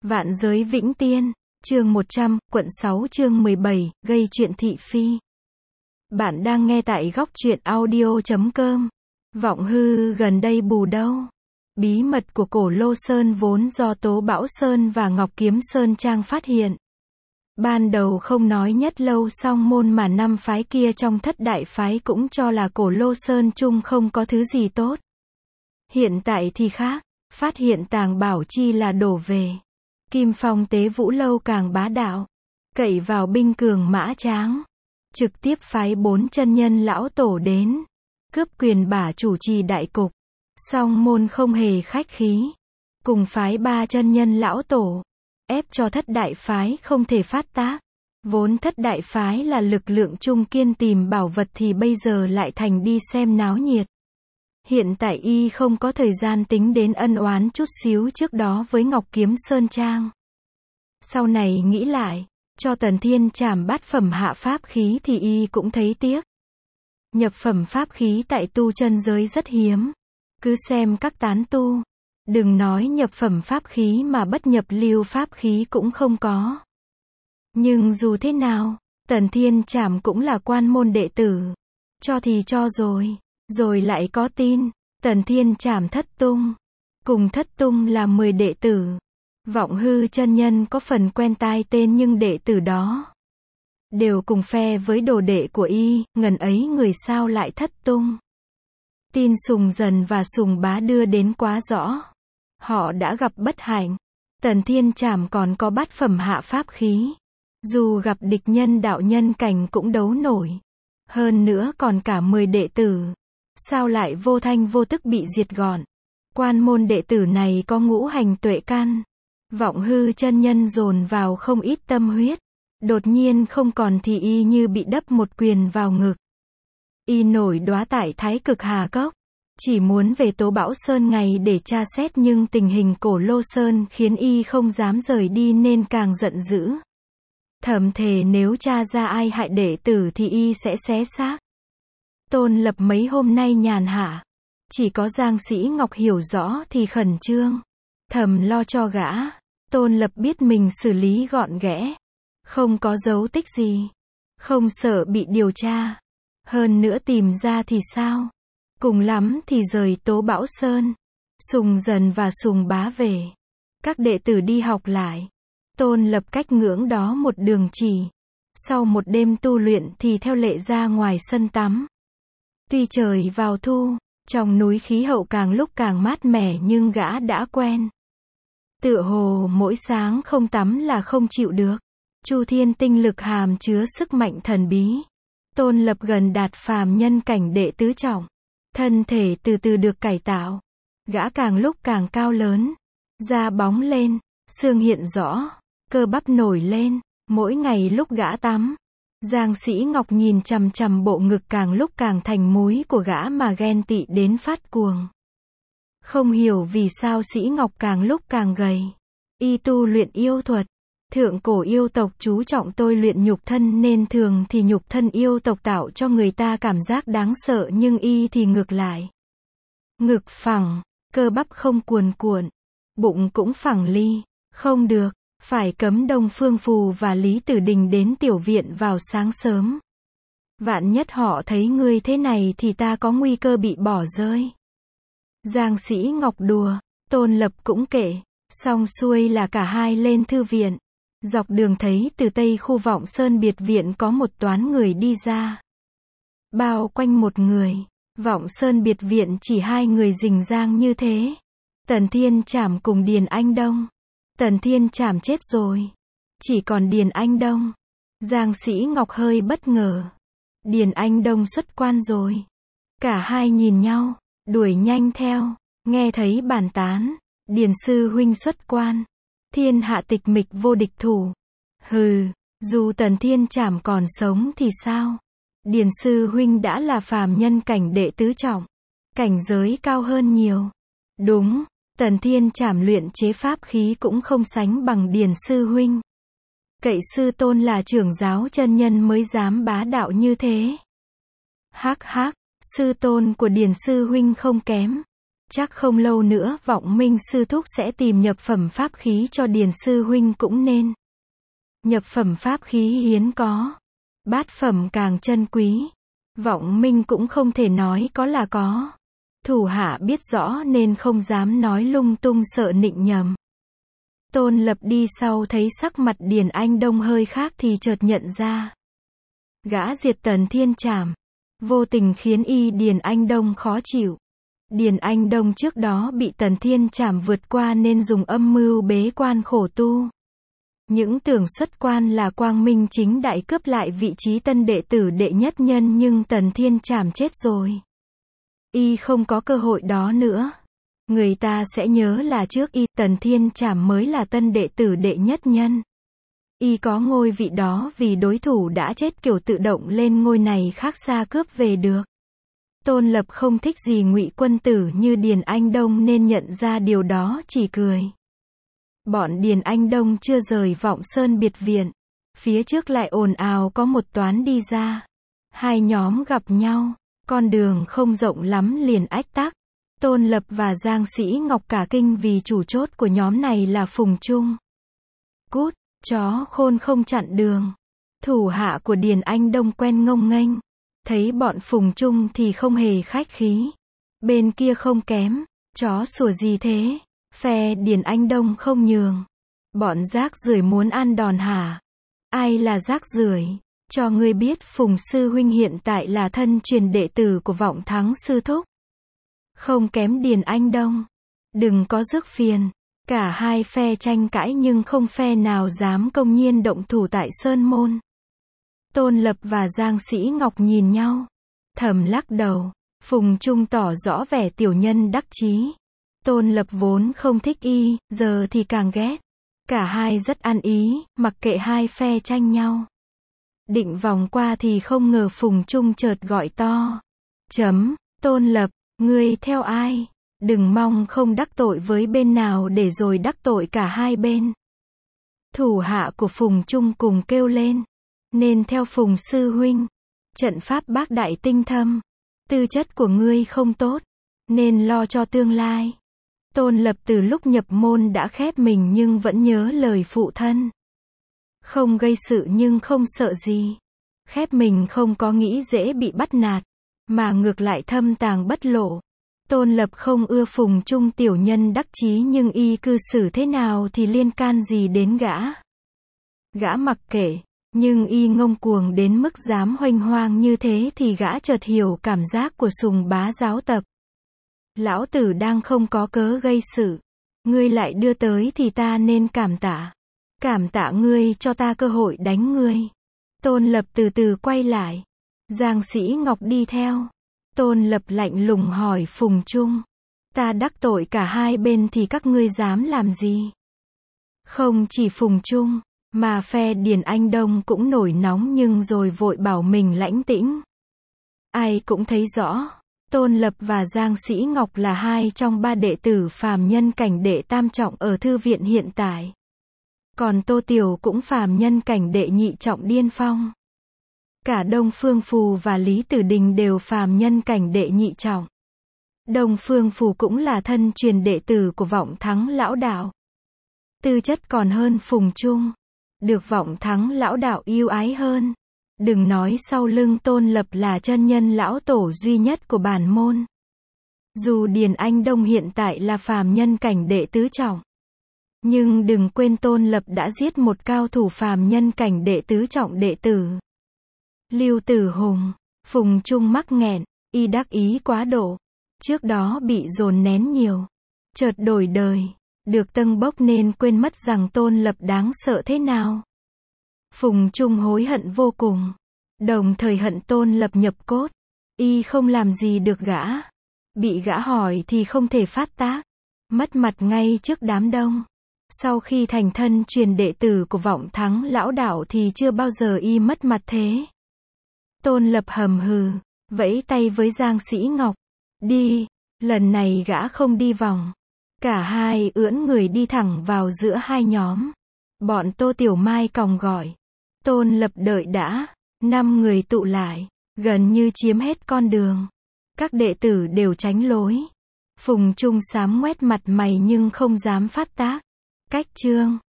Vạn giới vĩnh tiên, chương 100, quận 6 chương 17, gây chuyện thị phi. Bạn đang nghe tại góc truyện audio.com. Vọng hư gần đây bù đâu? Bí mật của Cổ Lô Sơn vốn do Tố Bảo Sơn và Ngọc Kiếm Sơn Trang phát hiện. Ban đầu không nói nhất lâu song môn mà năm phái kia trong thất đại phái cũng cho là Cổ Lô Sơn chung không có thứ gì tốt. Hiện tại thì khác, phát hiện tàng bảo chi là đổ về. Kim Phong Tế Vũ Lâu càng bá đạo, cậy vào binh cường mã tráng, trực tiếp phái 4 chân nhân lão tổ đến, cướp quyền bả chủ trì đại cục. Song môn không hề khách khí, cùng phái 3 chân nhân lão tổ, ép cho thất đại phái không thể phát tác. Vốn thất đại phái là lực lượng trung kiên tìm bảo vật thì bây giờ lại thành đi xem náo nhiệt. Hiện tại y không có thời gian tính đến ân oán chút xíu trước đó với Ngọc Kiếm Sơn Trang. Sau này nghĩ lại, cho Tần Thiên trảm bát phẩm hạ pháp khí thì y cũng thấy tiếc. Nhập phẩm pháp khí tại tu chân giới rất hiếm. Cứ xem các tán tu, đừng nói nhập phẩm pháp khí mà bất nhập lưu pháp khí cũng không có. Nhưng dù thế nào, Tần Thiên trảm cũng là quan môn đệ tử. Cho thì cho rồi lại có tin, Tần Thiên trảm thất tung. Cùng thất tung là 10 đệ tử. Vọng hư chân nhân có phần quen tai tên nhưng đệ tử đó đều cùng phe với đồ đệ của y, ngần ấy người sao lại thất tung. Tin Sùng Dần và Sùng Bá đưa đến quá rõ. Họ đã gặp bất hạnh. Tần Thiên trảm còn có bát phẩm hạ pháp khí. Dù gặp địch nhân đạo nhân cảnh cũng đấu nổi. Hơn nữa còn cả 10 đệ tử. Sao lại vô thanh vô tức bị diệt gọn? Quan môn đệ tử này có ngũ hành tuệ căn. Vọng hư chân nhân dồn vào không ít tâm huyết. Đột nhiên không còn thì y như bị đắp một quyền vào ngực. Y nổi đoá tại Thái Cực Hà Cốc. Chỉ muốn về Tố Bảo Sơn ngay để tra xét nhưng tình hình Cổ Lô Sơn khiến y không dám rời đi nên càng giận dữ. Thầm thề nếu tra ra ai hại đệ tử thì y sẽ xé xác. Tôn Lập mấy hôm nay nhàn hạ. Chỉ có Giang Sĩ Ngọc hiểu rõ thì khẩn trương. Thầm lo cho gã. Tôn Lập biết mình xử lý gọn ghẽ. Không có dấu tích gì. Không sợ bị điều tra. Hơn nữa tìm ra thì sao? Cùng lắm thì rời Tố Bảo Sơn. Sùng Dần và Sùng Bá về. Các đệ tử đi học lại. Tôn Lập cách ngưỡng đó một đường chỉ. Sau một đêm tu luyện thì theo lệ ra ngoài sân tắm. Tuy trời vào thu, trong núi khí hậu càng lúc càng mát mẻ nhưng gã đã quen. Tựa hồ mỗi sáng không tắm là không chịu được. Chu thiên tinh lực hàm chứa sức mạnh thần bí. Tôn Lập gần đạt phàm nhân cảnh đệ tứ trọng. Thân thể từ từ được cải tạo. Gã càng lúc càng cao lớn. Da bóng lên, xương hiện rõ, cơ bắp nổi lên. Mỗi ngày lúc gã tắm, Giang Sĩ Ngọc nhìn chằm chằm bộ ngực càng lúc càng thành múi của gã mà ghen tị đến phát cuồng. Không hiểu vì sao Sĩ Ngọc càng lúc càng gầy. Y tu luyện yêu thuật. Thượng cổ yêu tộc chú trọng tôi luyện nhục thân nên thường thì nhục thân yêu tộc tạo cho người ta cảm giác đáng sợ nhưng y thì ngược lại. Ngực phẳng, cơ bắp không cuồn cuộn, bụng cũng phẳng ly, không được, phải cấm Đông Phương Phù và Lý Tử Đình đến tiểu viện vào sáng sớm. Vạn nhất họ thấy ngươi thế này thì ta có nguy cơ bị bỏ rơi. Giang Sĩ Ngọc đùa, Tôn Lập cũng kệ, xong xuôi là cả hai lên thư viện. Dọc đường thấy từ tây khu Vọng Sơn biệt viện có một toán người đi ra. Bao quanh một người. Vọng Sơn biệt viện chỉ 2 người rình rang như thế. Tần Thiên trảm cùng Điền Anh Đông. Tần Thiên trảm chết rồi. Chỉ còn Điền Anh Đông. Giang Sĩ Ngọc hơi bất ngờ. Điền Anh Đông xuất quan rồi. Cả hai nhìn nhau, đuổi nhanh theo. Nghe thấy bàn tán. Điền sư huynh xuất quan. Thiên hạ tịch mịch vô địch thủ. Hừ, dù Tần Thiên trảm còn sống thì sao? Điền sư huynh đã là phàm nhân cảnh đệ tứ trọng. Cảnh giới cao hơn nhiều. Đúng, Tần Thiên trảm luyện chế pháp khí cũng không sánh bằng Điền sư huynh. Cậy sư tôn là trưởng giáo chân nhân mới dám bá đạo như thế. Hắc hắc, sư tôn của Điền sư huynh không kém. Chắc không lâu nữa Vọng Minh sư thúc sẽ tìm nhập phẩm pháp khí cho Điền sư huynh cũng nên. Nhập phẩm pháp khí hiếm có. Bát phẩm càng chân quý. Vọng Minh cũng không thể nói có là có. Thủ hạ biết rõ nên không dám nói lung tung sợ nịnh nhầm. Tôn Lập đi sau thấy sắc mặt Điền Anh Đông hơi khác thì chợt nhận ra. Gã diệt Tần Thiên Trảm. Vô tình khiến Điền Anh Đông khó chịu. Điền Anh Đông trước đó bị Tần Thiên Trảm vượt qua nên dùng âm mưu bế quan khổ tu. Những tưởng xuất quan là quang minh chính đại cướp lại vị trí tân đệ tử đệ nhất nhân nhưng Tần Thiên Trảm chết rồi. Không có cơ hội đó nữa. Người ta sẽ nhớ là trước Tần Thiên Trảm mới là tân đệ tử đệ nhất nhân. Có ngôi vị đó vì đối thủ đã chết kiểu tự động lên ngôi này khác xa cướp về được. Tôn Lập không thích gì ngụy quân tử như Điền Anh Đông nên nhận ra điều đó chỉ cười. Bọn Điền Anh Đông chưa rời Vọng Sơn biệt viện. Phía trước lại ồn ào có một toán đi ra. Hai nhóm gặp nhau. Con đường không rộng lắm liền ách tắc. Tôn Lập và Giang Sĩ Ngọc cả kinh vì chủ chốt của nhóm này là Phùng Trung. Cút, chó khôn không chặn đường. Thủ hạ của Điền Anh Đông quen ngông nghênh. Thấy bọn Phùng Trung thì không hề khách khí. Bên kia không kém. Chó sủa gì thế? Phe Điền Anh Đông không nhường. Bọn rác rưởi muốn ăn đòn hả? Ai là rác rưởi? Cho ngươi biết Phùng sư huynh hiện tại là thân truyền đệ tử của Vọng Thắng sư thúc. Không kém Điền Anh Đông. Đừng có rước phiền. Cả hai phe tranh cãi nhưng không phe nào dám công nhiên động thủ tại Sơn Môn. Tôn Lập và Giang Sĩ Ngọc nhìn nhau. Thầm lắc đầu. Phùng Trung tỏ rõ vẻ tiểu nhân đắc chí. Tôn Lập vốn không thích giờ thì càng ghét. Cả hai rất ăn ý, mặc kệ hai phe tranh nhau. Định vòng qua thì không ngờ Phùng Trung chợt gọi to. Tôn Lập, ngươi theo ai? Đừng mong không đắc tội với bên nào để rồi đắc tội cả hai bên. Thủ hạ của Phùng Trung cùng kêu lên. Nên theo Phùng sư huynh. Trận pháp bác đại tinh thâm. Tư chất của ngươi không tốt. Nên lo cho tương lai. Tôn Lập từ lúc nhập môn đã khép mình nhưng vẫn nhớ lời phụ thân. Không gây sự nhưng không sợ gì. Khép mình không có nghĩ dễ bị bắt nạt. Mà ngược lại thâm tàng bất lộ. Tôn Lập không ưa Phùng Trung tiểu nhân đắc chí nhưng cư xử thế nào thì liên can gì đến gã. Gã mặc kệ. Nhưng ngông cuồng đến mức dám huênh hoang như thế thì gã chợt hiểu cảm giác của sùng bá giáo tập. Lão tử đang không có cớ gây sự. Ngươi lại đưa tới thì ta nên cảm tạ. Cảm tạ ngươi cho ta cơ hội đánh ngươi. Tôn Lập từ từ quay lại. Giang Sĩ Ngọc đi theo. Tôn Lập lạnh lùng hỏi Phùng Trung. Ta đắc tội cả hai bên thì các ngươi dám làm gì? Không chỉ Phùng Trung, mà phe Điền Anh Đông cũng nổi nóng nhưng rồi vội bảo mình lãnh tĩnh. Ai cũng thấy rõ. Tôn Lập và Giang Sĩ Ngọc là hai trong ba đệ tử phàm nhân cảnh đệ tam trọng ở thư viện hiện tại. Còn Tô Tiểu cũng phàm nhân cảnh đệ nhị trọng điên phong. Cả Đông Phương Phù và Lý Tử Đình đều phàm nhân cảnh đệ nhị trọng. Đông Phương Phù cũng là thân truyền đệ tử của Vọng Thắng lão đạo. Tư chất còn hơn Phùng Trung. Được Vọng Thắng lão đạo yêu ái hơn. Đừng nói sau lưng Tôn Lập là chân nhân lão tổ duy nhất của bản môn. Dù Điền Anh Đông hiện tại là phàm nhân cảnh đệ tứ trọng. Nhưng đừng quên Tôn Lập đã giết một cao thủ phàm nhân cảnh đệ tứ trọng đệ tử. Lưu Tử Hùng. Phùng Trung mắc nghẹn. Đắc ý quá độ. Trước đó bị dồn nén nhiều. Chợt đổi đời. Được tâng bốc nên quên mất rằng Tôn Lập đáng sợ thế nào. Phùng Trung hối hận vô cùng. Đồng thời hận Tôn Lập nhập cốt. Không làm gì được gã. Bị gã hỏi thì không thể phát tác. Mất mặt ngay trước đám đông. Sau khi thành thân truyền đệ tử của Vọng Thắng lão đạo thì chưa bao giờ mất mặt thế. Tôn Lập hầm hừ. Vẫy tay với Giang Sĩ Ngọc. Đi. Lần này gã không đi vòng. Cả hai ưỡn người đi thẳng vào giữa hai nhóm. Bọn Tô Tiểu Mai còng gọi. Tôn Lập đợi đã. 5 người tụ lại. Gần như chiếm hết con đường. Các đệ tử đều tránh lối. Phùng Trung Sám ngoét mặt mày nhưng không dám phát tác. Cách chương